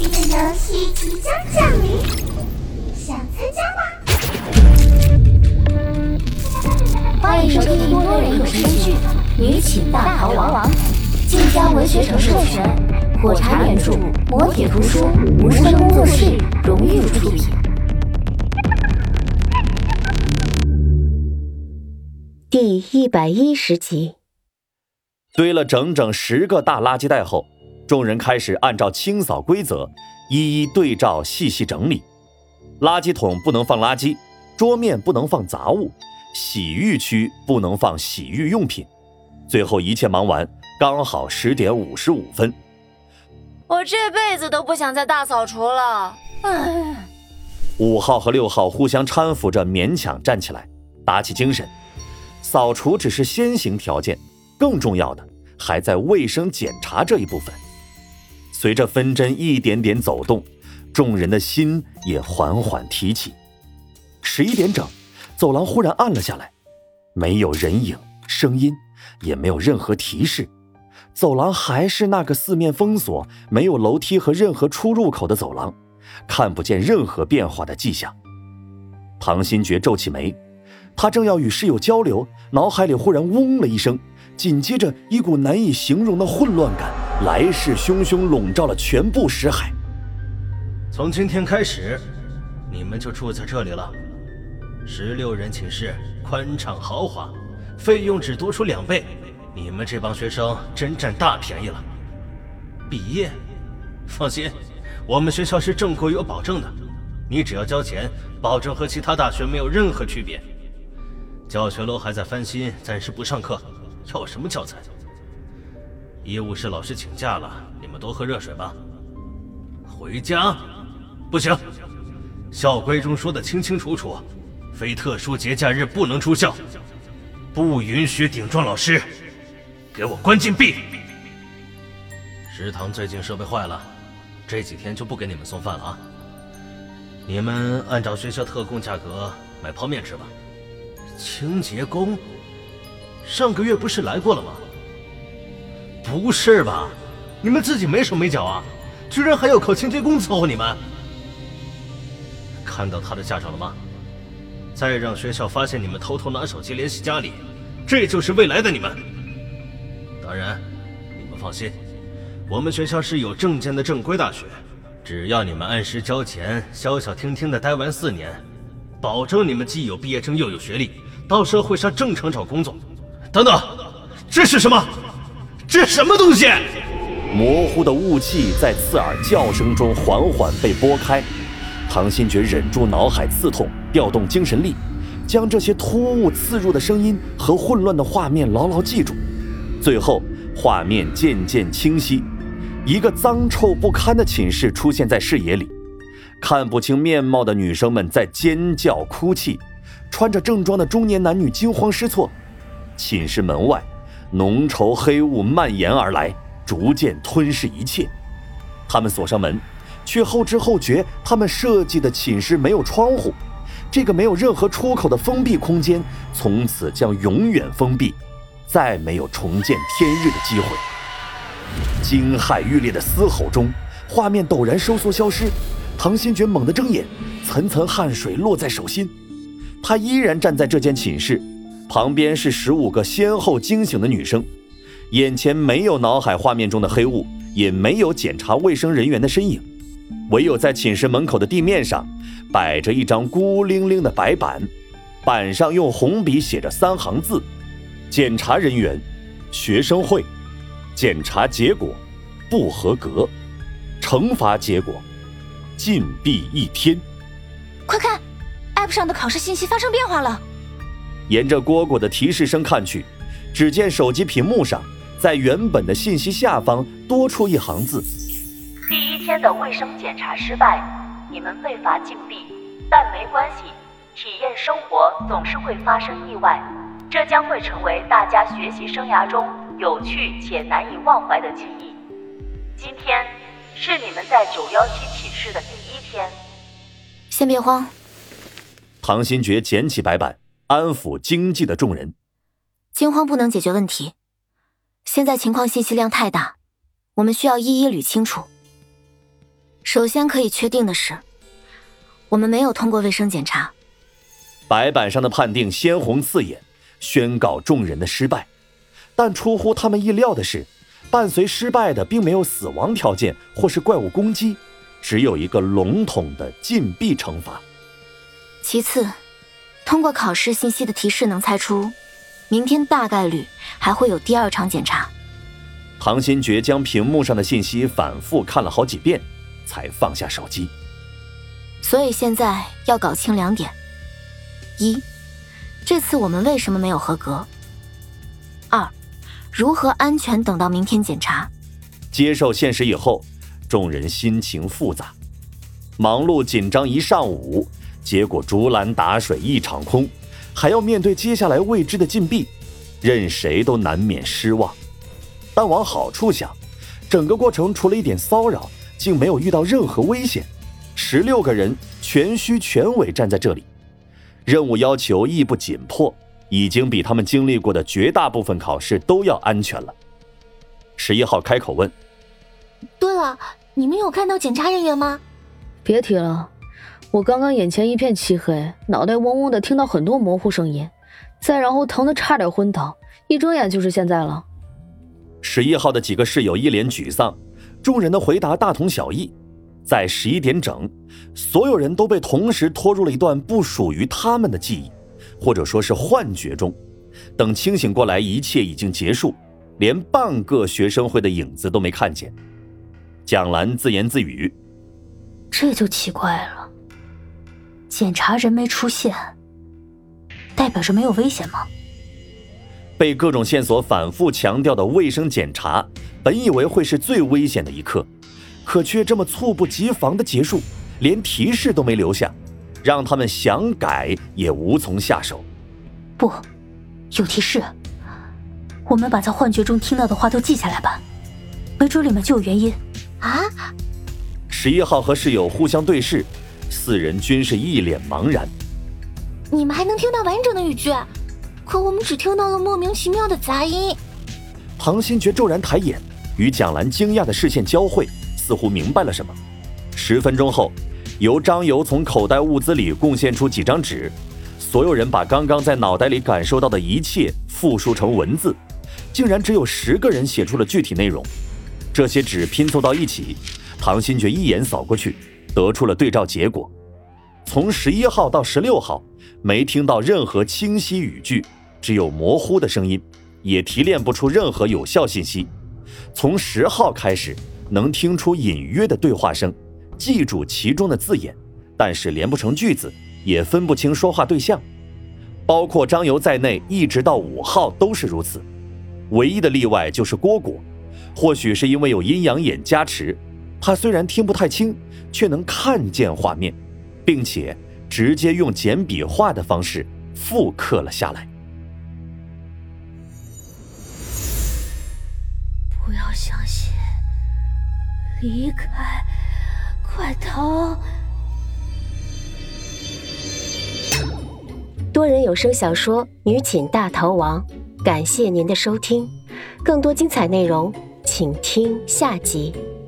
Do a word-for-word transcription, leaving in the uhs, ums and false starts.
的游戏即将降临，想参加吗？ 欢迎收听多人有声剧《女寝大逃亡》，晋江文学城授权，火柴原著，磨铁图书，无声工作室荣誉出品。 第一百一十集。 堆了整整十个大垃圾袋后，众人开始按照清扫规则一一对照细细整理。垃圾桶不能放垃圾，桌面不能放杂物，洗浴区不能放洗浴用品。最后一切忙完，刚好十点五十五分。 我这辈子都不想再大扫除了。唉。 五号和六号互相搀扶着勉强站起来，打起精神。扫除只是先行条件，更重要的还在卫生检查这一部分。随着分针一点点走动，众人的心也缓缓提起。十一点整，走廊忽然暗了下来，没有人影、声音，也没有任何提示。走廊还是那个四面封锁、没有楼梯和任何出入口的走廊，看不见任何变化的迹象。唐新觉皱起眉，他正要与室友交流，脑海里忽然嗡了一声，紧接着一股难以形容的混乱感来势汹汹笼罩了全部识海。 从今天开始，你们就住在这里了。十六人寝室，宽敞豪华，费用只多出两倍，你们这帮学生真占大便宜了。毕业？放心，我们学校是正规有保证的，你只要交钱，保证和其他大学没有任何区别。教学楼还在翻新，暂时不上课，要什么教材？医务室老师请假了，你们多喝热水吧。回家？不行，校规中说的清清楚楚，非特殊节假日不能出校，不允许顶撞老师，给我关禁闭。食堂最近设备坏了，这几天就不给你们送饭了啊。你们按照学校特供价格买泡面吃吧。清洁工上个月不是来过了吗？不是吧，你们自己没手没脚啊，居然还要靠清洁工伺候你们。看到他的下场了吗？再让学校发现你们偷偷拿手机联系家里，这就是未来的你们。当然你们放心，我们学校是有证件的正规大学，只要你们按时交钱，消消停停的待完四年，保证你们既有毕业证又有学历，到社会上正常找工作。等等，这是什么？这什么东西？ 模糊的雾气在刺耳叫声中缓缓被拨开。唐新觉忍住脑海刺痛，调动精神力，将这些突兀刺入的声音和混乱的画面牢牢记住。最后画面渐渐清晰，一个脏臭不堪的寝室出现在视野里，看不清面貌的女生们在尖叫哭泣，穿着正装的中年男女惊慌失措。寝室门外浓稠黑雾蔓延而来，逐渐吞噬一切。他们锁上门，却后知后觉他们设计的寝室没有窗户，这个没有任何出口的封闭空间从此将永远封闭，再没有重见天日的机会。惊骇欲裂的嘶吼中，画面陡然收缩消失。唐新觉猛地睁眼，层层汗水落在手心。他依然站在这间寝室，旁边是十五个先后惊醒的女生，眼前没有脑海画面中的黑雾，也没有检查卫生人员的身影，唯有在寝室门口的地面上摆着一张孤零零的白板，板上用红笔写着三行字：检查人员，学生会，检查结果不合格，惩罚结果禁闭一天。 快看 App 上的考试信息发生变化了。 沿着蝈蝈的提示声看去，只见手机屏幕上在原本的信息下方多出一行字： 第一天的卫生检查失败，你们被罚禁闭，但没关系，体验生活总是会发生意外，这将会成为大家学习生涯中有趣且难以忘怀的记忆。今天是你们在九一七寝室的第一天。 先别慌。 唐新觉捡起白板，安抚惊悸的众人。 惊慌不能解决问题，现在情况信息量太大，我们需要一一捋清楚。 首先可以确定的是，我们没有通过卫生检查。 白板上的判定鲜红刺眼，宣告众人的失败。但出乎他们意料的是，伴随失败的并没有死亡条件或是怪物攻击，只有一个笼统的禁闭惩罚。 其次，通过考试信息的提示能猜出，明天大概率还会有第二场检查。 唐新觉将屏幕上的信息反复看了好几遍，才放下手机。 所以现在要搞清两点：一，这次我们为什么没有合格？二，如何安全等到明天检查？ 接受现实以后，众人心情复杂，忙碌紧张一上午，结果竹篮打水一场空，还要面对接下来未知的禁闭，任谁都难免失望。但往好处想，整个过程除了一点骚扰，竟没有遇到任何危险。十六个人全虚全伪站在这里，任务要求亦不紧迫，已经比他们经历过的绝大部分考试都要安全了。十一号开口问： 对了，你们有看到检查人员吗？ 别提了，我刚刚眼前一片漆黑，脑袋嗡嗡的，听到很多模糊声音，再然后疼得差点昏倒，一睁眼就是现在了。 十一号的几个室友一脸沮丧，众人的回答大同小异。在十一点整，所有人都被同时拖入了一段不属于他们的记忆，或者说是幻觉中。等清醒过来，一切已经结束，连半个学生会的影子都没看见。蒋兰自言自语： 这就奇怪了，检查人没出现，代表着没有危险吗？ 被各种线索反复强调的卫生检查，本以为会是最危险的一刻，可却这么猝不及防的结束，连提示都没留下，让他们想改也无从下手。 不，有提示，我们把在幻觉中听到的话都记下来吧，没准里面就有原因啊！ 十一号和室友互相对视，四人均是一脸茫然。 你们还能听到完整的语句，可我们只听到了莫名其妙的杂音。 唐新觉骤然抬眼，与蒋兰惊讶的视线交汇，似乎明白了什么。十分钟后，由张游从口袋物资里贡献出几张纸，所有人把刚刚在脑袋里感受到的一切复述成文字，竟然只有十个人写出了具体内容。这些纸拼凑到一起，唐新觉一眼扫过去，得出了对照结果。从十一号到十六号，没听到任何清晰语句，只有模糊的声音，也提炼不出任何有效信息。从十号开始，能听出隐约的对话声，记住其中的字眼，但是连不成句子，也分不清说话对象。包括张游在内，一直到五号都是如此。唯一的例外就是蝈蝈，或许是因为有阴阳眼加持，他虽然听不太清，却能看见画面，并且直接用简笔画的方式复刻了下来。 不要相信，离开，快逃！ 多人有声小说《女寝大逃亡》，感谢您的收听，更多精彩内容请听下集。